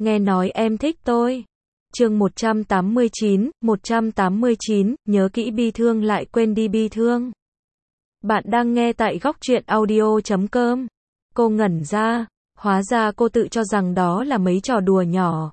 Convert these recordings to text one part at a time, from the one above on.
nghe nói em thích tôi. Chương 189, nhớ kỹ bi thương lại quên đi bi thương. Bạn đang nghe tại góc truyện audio.com. Cô ngẩn ra, hóa ra cô tự cho rằng đó là mấy trò đùa nhỏ.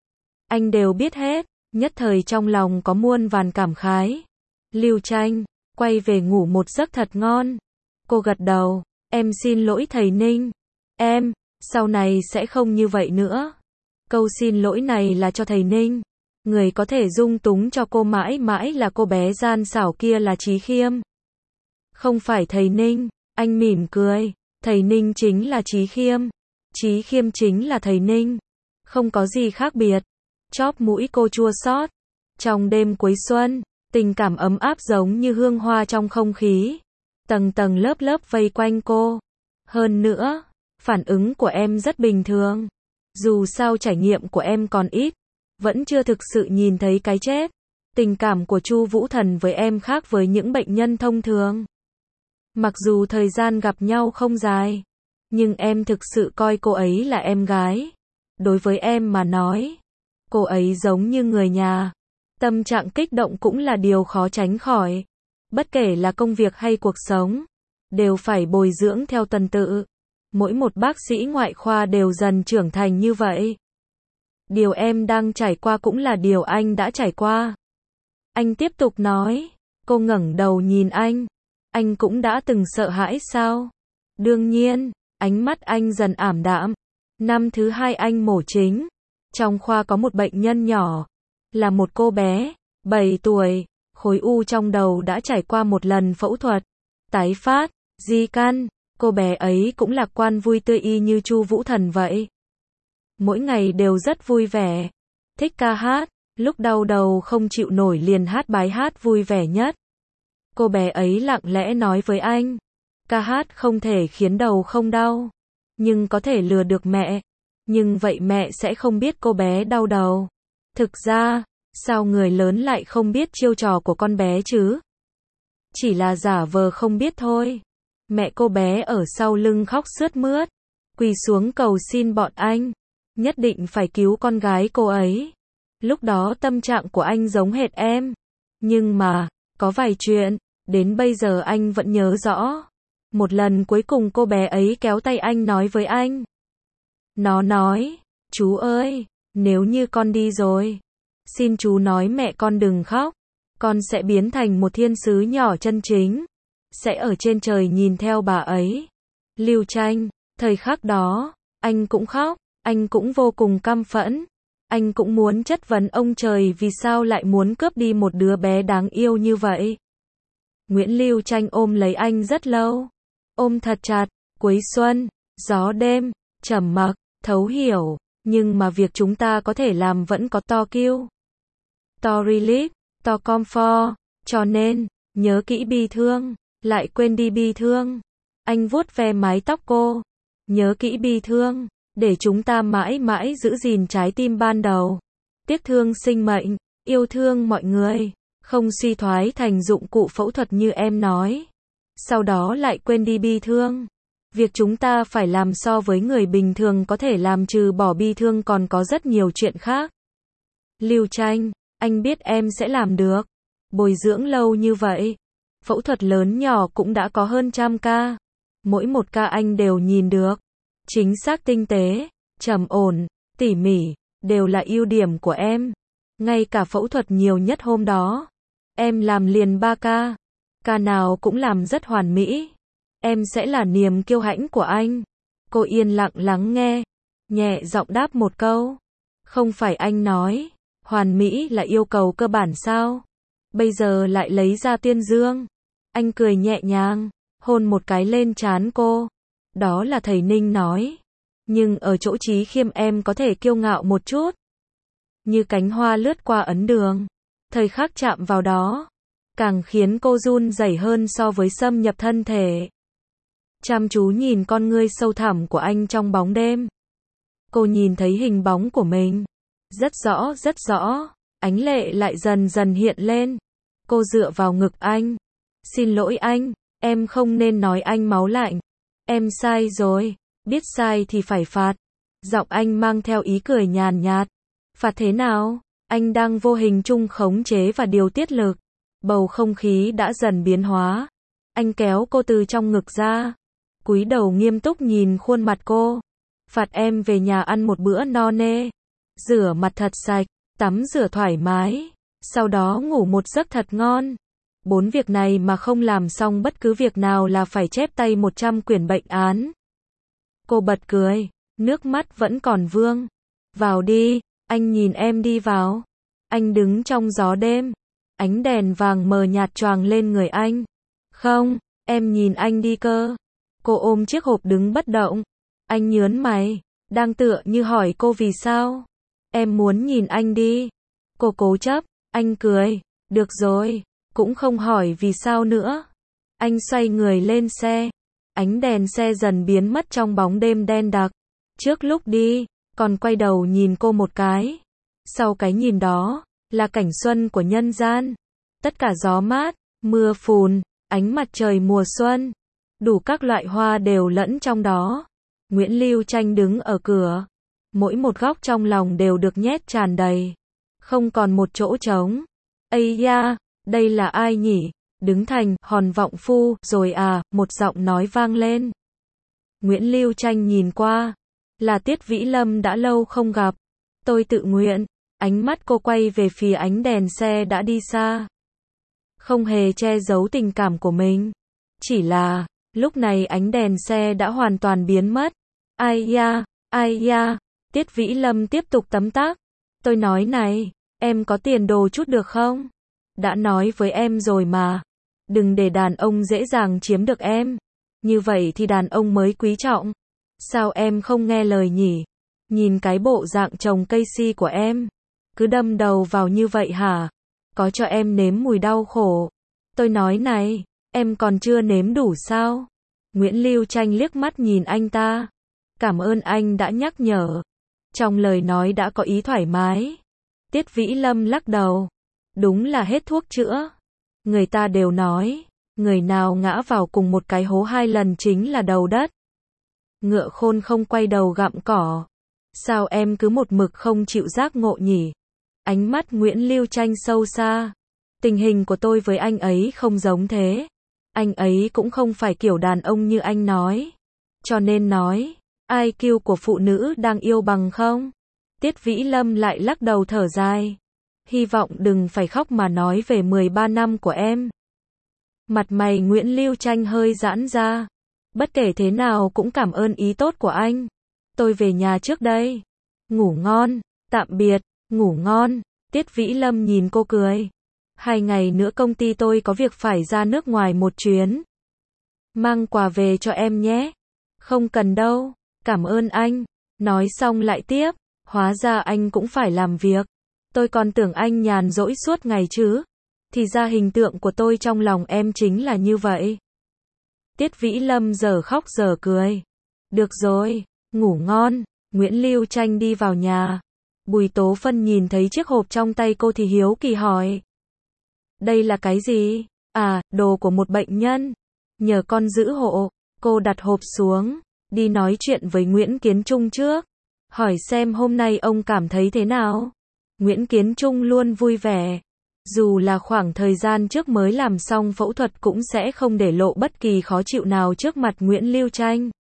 Anh đều biết hết, nhất thời trong lòng có muôn vàn cảm khái. Lưu Tranh, quay về ngủ một giấc thật ngon. Cô gật đầu, em xin lỗi thầy Ninh. Em, sau này sẽ không như vậy nữa. Câu xin lỗi này là cho thầy Ninh. Người có thể dung túng cho cô mãi mãi là cô bé gian xảo kia là Chí Khiêm. Không phải thầy Ninh, anh mỉm cười. Thầy Ninh chính là Chí Khiêm. Chí Khiêm chính là thầy Ninh. Không có gì khác biệt. Chóp mũi cô chua xót. Trong đêm cuối xuân, tình cảm ấm áp giống như hương hoa trong không khí. Tầng tầng lớp lớp vây quanh cô. Hơn nữa, phản ứng của em rất bình thường. Dù sao trải nghiệm của em còn ít, vẫn chưa thực sự nhìn thấy cái chết. Tình cảm của Chu Vũ Thần với em khác với những bệnh nhân thông thường. Mặc dù thời gian gặp nhau không dài, nhưng em thực sự coi cô ấy là em gái. Đối với em mà nói, cô ấy giống như người nhà. Tâm trạng kích động cũng là điều khó tránh khỏi. Bất kể là công việc hay cuộc sống, đều phải bồi dưỡng theo tuần tự. Mỗi một bác sĩ ngoại khoa đều dần trưởng thành như vậy. Điều em đang trải qua cũng là điều anh đã trải qua. Anh tiếp tục nói. Cô ngẩng đầu nhìn anh. Anh cũng đã từng sợ hãi sao? Đương nhiên, ánh mắt anh dần ảm đạm. Năm thứ 2 anh mổ chính. Trong khoa có một bệnh nhân nhỏ. Là một cô bé, 7 tuổi. Khối u trong đầu đã trải qua một lần phẫu thuật. Tái phát, di căn. Cô bé ấy cũng lạc quan vui tươi y như Chu Vũ Thần vậy. Mỗi ngày đều rất vui vẻ. Thích ca hát, lúc đau đầu không chịu nổi liền hát bài hát vui vẻ nhất. Cô bé ấy lặng lẽ nói với anh. Ca hát không thể khiến đầu không đau, nhưng có thể lừa được mẹ. Nhưng vậy mẹ sẽ không biết cô bé đau đầu. Thực ra, sao người lớn lại không biết chiêu trò của con bé chứ? Chỉ là giả vờ không biết thôi. Mẹ cô bé ở sau lưng khóc sướt mướt, quỳ xuống cầu xin bọn anh, nhất định phải cứu con gái cô ấy. Lúc đó tâm trạng của anh giống hệt em. Nhưng mà, có vài chuyện, đến bây giờ anh vẫn nhớ rõ. Một lần cuối cùng cô bé ấy kéo tay anh nói với anh. Nó nói, chú ơi, nếu như con đi rồi, xin chú nói mẹ con đừng khóc. Con sẽ biến thành một thiên sứ nhỏ chân chính. Sẽ ở trên trời nhìn theo bà ấy. Lưu Tranh, thời khắc đó, anh cũng khóc, anh cũng vô cùng căm phẫn. Anh cũng muốn chất vấn ông trời vì sao lại muốn cướp đi một đứa bé đáng yêu như vậy. Nguyễn Lưu Tranh ôm lấy anh rất lâu. Ôm thật chặt, cuối xuân, gió đêm, trầm mặc, thấu hiểu. Nhưng mà việc chúng ta có thể làm vẫn có to kiêu, to relief, to comfort. Cho nên, nhớ kỹ bi thương, lại quên đi bi thương. Anh vuốt ve mái tóc cô. Nhớ kỹ bi thương, để chúng ta mãi mãi giữ gìn trái tim ban đầu. Tiếc thương sinh mệnh, yêu thương mọi người, không suy thoái thành dụng cụ phẫu thuật như em nói. Sau đó lại quên đi bi thương. Việc chúng ta phải làm so với người bình thường có thể làm trừ bỏ bi thương còn có rất nhiều chuyện khác. Lưu Tranh, anh biết em sẽ làm được. Bồi dưỡng lâu như vậy. Phẫu thuật lớn nhỏ cũng đã có hơn 100 ca. Mỗi một ca anh đều nhìn được. Chính xác tinh tế, trầm ổn, tỉ mỉ, đều là ưu điểm của em. Ngay cả phẫu thuật nhiều nhất hôm đó, em làm liền 3 ca. Ca nào cũng làm rất hoàn mỹ. Em sẽ là niềm kiêu hãnh của anh. Cô yên lặng lắng nghe, nhẹ giọng đáp một câu. Không phải anh nói, hoàn mỹ là yêu cầu cơ bản sao? Bây giờ lại lấy ra tuyên dương. Anh cười nhẹ nhàng, hôn một cái lên trán cô. Đó là thầy Ninh nói. Nhưng ở chỗ Chí Khiêm em có thể kiêu ngạo một chút. Như cánh hoa lướt qua ấn đường. Thời khắc chạm vào đó, càng khiến cô run rẩy hơn so với xâm nhập thân thể. Chăm chú nhìn con ngươi sâu thẳm của anh trong bóng đêm. Cô nhìn thấy hình bóng của mình. Rất rõ. Ánh lệ lại dần dần hiện lên. Cô dựa vào ngực anh. Xin lỗi anh, em không nên nói anh máu lạnh. Em sai rồi, biết sai thì phải phạt. Giọng anh mang theo ý cười nhàn nhạt. Phạt thế nào? Anh đang vô hình chung khống chế và điều tiết lực. Bầu không khí đã dần biến hóa. Anh kéo cô từ trong ngực ra. Cúi đầu nghiêm túc nhìn khuôn mặt cô. Phạt em về nhà ăn một bữa no nê. Rửa mặt thật sạch, tắm rửa thoải mái. Sau đó ngủ một giấc thật ngon. 4 việc này mà không làm xong bất cứ việc nào là phải chép tay 100 quyển bệnh án. Cô bật cười, nước mắt vẫn còn vương. Vào đi, anh nhìn em đi vào. Anh đứng trong gió đêm. Ánh đèn vàng mờ nhạt choàng lên người anh. Không, em nhìn anh đi cơ. Cô ôm chiếc hộp đứng bất động. Anh nhớn mày, đang tựa như hỏi cô vì sao. Em muốn nhìn anh đi. Cô cố chấp, anh cười. Được rồi, cũng không hỏi vì sao nữa. Anh xoay người lên xe. Ánh đèn xe dần biến mất trong bóng đêm đen đặc. Trước lúc đi, còn quay đầu nhìn cô một cái. Sau cái nhìn đó, là cảnh xuân của nhân gian. Tất cả gió mát, mưa phùn, ánh mặt trời mùa xuân. Đủ các loại hoa đều lẫn trong đó. Nguyễn Lưu Tranh đứng ở cửa. Mỗi một góc trong lòng đều được nhét tràn đầy. Không còn một chỗ trống. Ây da, đây là ai nhỉ? Đứng thành, hòn vọng phu, rồi à, một giọng nói vang lên. Nguyễn Lưu Tranh nhìn qua. Là Tiết Vĩ Lâm đã lâu không gặp. Tôi tự nguyện. Ánh mắt cô quay về phía ánh đèn xe đã đi xa. Không hề che giấu tình cảm của mình. Chỉ là, lúc này ánh đèn xe đã hoàn toàn biến mất. Ai da, Tiết Vĩ Lâm tiếp tục tấm tắc. Tôi nói này, em có tiền đồ chút được không? Đã nói với em rồi mà. Đừng để đàn ông dễ dàng chiếm được em. Như vậy thì đàn ông mới quý trọng. Sao em không nghe lời nhỉ? Nhìn cái bộ dạng trồng cây si của em. Cứ đâm đầu vào như vậy hả? Có cho em nếm mùi đau khổ. Tôi nói này, em còn chưa nếm đủ sao? Nguyễn Lưu Tranh liếc mắt nhìn anh ta. Cảm ơn anh đã nhắc nhở. Trong lời nói đã có ý thoải mái. Tiết Vĩ Lâm lắc đầu. Đúng là hết thuốc chữa. Người ta đều nói, người nào ngã vào cùng một cái hố 2 lần chính là đầu đất. Ngựa khôn không quay đầu gặm cỏ. Sao em cứ một mực không chịu giác ngộ nhỉ? Ánh mắt Nguyễn Lưu Tranh sâu xa. Tình hình của tôi với anh ấy không giống thế. Anh ấy cũng không phải kiểu đàn ông như anh nói. Cho nên nói, IQ của phụ nữ đang yêu bằng không? Tiết Vĩ Lâm lại lắc đầu thở dài. Hy vọng đừng phải khóc mà nói về 13 năm của em. Mặt mày Nguyễn Lưu Tranh hơi giãn ra. Bất kể thế nào cũng cảm ơn ý tốt của anh. Tôi về nhà trước đây. Ngủ ngon, tạm biệt, ngủ ngon. Tiết Vĩ Lâm nhìn cô cười. 2 ngày nữa công ty tôi có việc phải ra nước ngoài một chuyến. Mang quà về cho em nhé. Không cần đâu, cảm ơn anh. Nói xong lại tiếp, hóa ra anh cũng phải làm việc. Tôi còn tưởng anh nhàn rỗi suốt ngày chứ. Thì ra hình tượng của tôi trong lòng em chính là như vậy. Tiết Vĩ Lâm giờ khóc giờ cười. Được rồi, ngủ ngon. Nguyễn Lưu Tranh đi vào nhà. Bùi Tố Phân nhìn thấy chiếc hộp trong tay cô thì hiếu kỳ hỏi. Đây là cái gì? À, đồ của một bệnh nhân. Nhờ con giữ hộ. Cô đặt hộp xuống. Đi nói chuyện với Nguyễn Kiến Trung trước. Hỏi xem hôm nay ông cảm thấy thế nào? Nguyễn Kiến Trung luôn vui vẻ. Dù là khoảng thời gian trước mới làm xong phẫu thuật cũng sẽ không để lộ bất kỳ khó chịu nào trước mặt Nguyễn Lưu Tranh.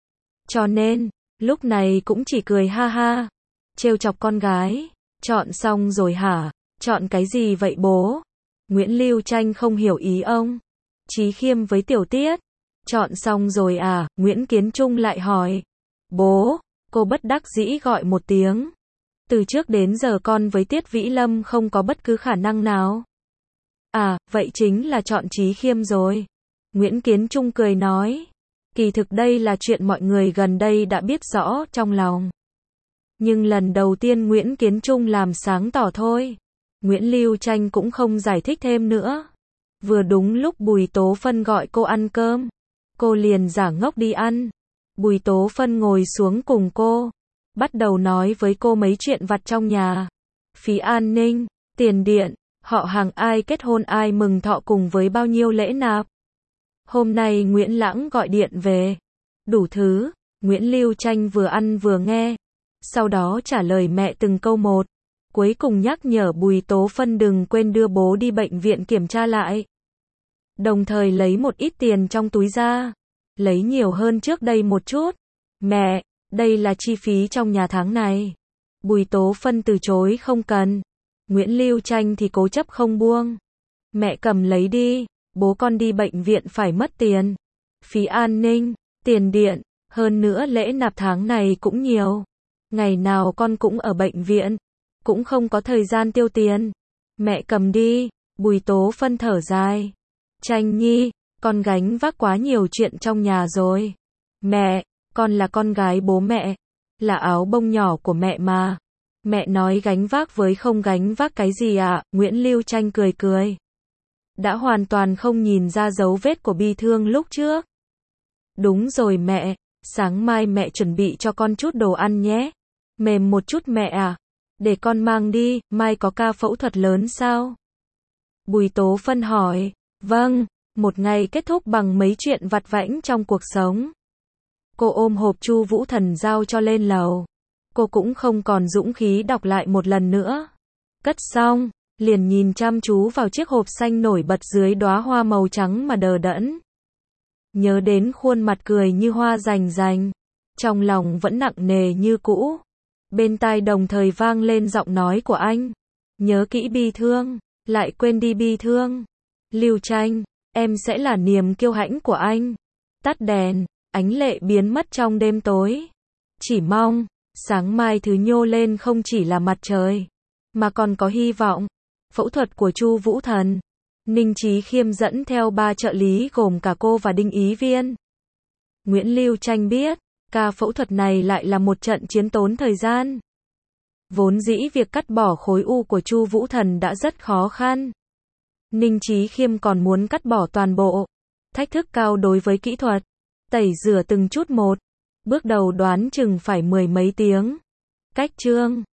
Cho nên, lúc này cũng chỉ cười ha ha. Trêu chọc con gái. Chọn xong rồi hả? Chọn cái gì vậy bố? Nguyễn Lưu Tranh không hiểu ý ông. Chí Khiêm với Tiểu Tiết. Chọn xong rồi à? Nguyễn Kiến Trung lại hỏi. Bố, cô bất đắc dĩ gọi một tiếng. Từ trước đến giờ con với Tiết Vĩ Lâm không có bất cứ khả năng nào. À, vậy chính là chọn Chí Khiêm rồi. Nguyễn Kiến Trung cười nói. Kỳ thực đây là chuyện mọi người gần đây đã biết rõ trong lòng. Nhưng lần đầu tiên Nguyễn Kiến Trung làm sáng tỏ thôi. Nguyễn Lưu Tranh cũng không giải thích thêm nữa. Vừa đúng lúc Bùi Tố Phân gọi cô ăn cơm. Cô liền giả ngốc đi ăn. Bùi Tố Phân ngồi xuống cùng cô. Bắt đầu nói với cô mấy chuyện vặt trong nhà. Phí an ninh, tiền điện, họ hàng ai kết hôn ai mừng thọ cùng với bao nhiêu lễ nạp. Hôm nay Nguyễn Lãng gọi điện về. Đủ thứ, Nguyễn Lưu Tranh vừa ăn vừa nghe. sau đó trả lời mẹ từng câu một. Cuối cùng nhắc nhở Bùi Tố Phân đừng quên đưa bố đi bệnh viện kiểm tra lại. Đồng thời lấy một ít tiền trong túi ra. Lấy nhiều hơn trước đây một chút. Mẹ, đây là chi phí trong nhà tháng này. Bùi Tố Phân từ chối không cần. Nguyễn Lưu Tranh thì cố chấp không buông. Mẹ cầm lấy đi, bố con đi bệnh viện phải mất tiền. Phí an ninh, tiền điện, hơn nữa lễ nạp tháng này cũng nhiều. Ngày nào con cũng ở bệnh viện, cũng không có thời gian tiêu tiền. Mẹ cầm đi, Bùi Tố Phân thở dài. Tranh nhi, con gánh vác quá nhiều chuyện trong nhà rồi. Mẹ, con là con gái bố mẹ, là áo bông nhỏ của mẹ mà. Mẹ nói gánh vác với không gánh vác cái gì ạ? Nguyễn Lưu Tranh cười cười. Đã hoàn toàn không nhìn ra dấu vết của bi thương lúc trước. Đúng rồi mẹ, sáng mai mẹ chuẩn bị cho con chút đồ ăn nhé. Mềm một chút mẹ à? Để con mang đi, mai có ca phẫu thuật lớn sao? Bùi Tố Phân hỏi. Vâng, một ngày kết thúc bằng mấy chuyện vặt vãnh trong cuộc sống. Cô ôm hộp Chu Vũ Thần giao cho lên lầu. Cô cũng không còn dũng khí đọc lại một lần nữa. Cất xong, liền nhìn chăm chú vào chiếc hộp xanh nổi bật dưới đóa hoa màu trắng mà đờ đẫn. Nhớ đến khuôn mặt cười như hoa rành rành, trong lòng vẫn nặng nề như cũ. Bên tai đồng thời vang lên giọng nói của anh. Nhớ kỹ bi thương, lại quên đi bi thương. Lưu Tranh, em sẽ là niềm kiêu hãnh của anh. Tắt đèn, ánh lệ biến mất trong đêm tối. Chỉ mong, sáng mai thứ nhô lên không chỉ là mặt trời, mà còn có hy vọng. Phẫu thuật của Chu Vũ Thần. Ninh Chí Khiêm dẫn theo 3 trợ lý gồm cả cô và Đinh Ý Viên. Nguyễn Lưu Tranh biết, ca phẫu thuật này lại là một trận chiến tốn thời gian. Vốn dĩ việc cắt bỏ khối u của Chu Vũ Thần đã rất khó khăn. Ninh Chí Khiêm còn muốn cắt bỏ toàn bộ. Thách thức cao đối với kỹ thuật. Tẩy rửa từng chút một. Bước đầu đoán chừng phải 10 mấy tiếng. Cách chương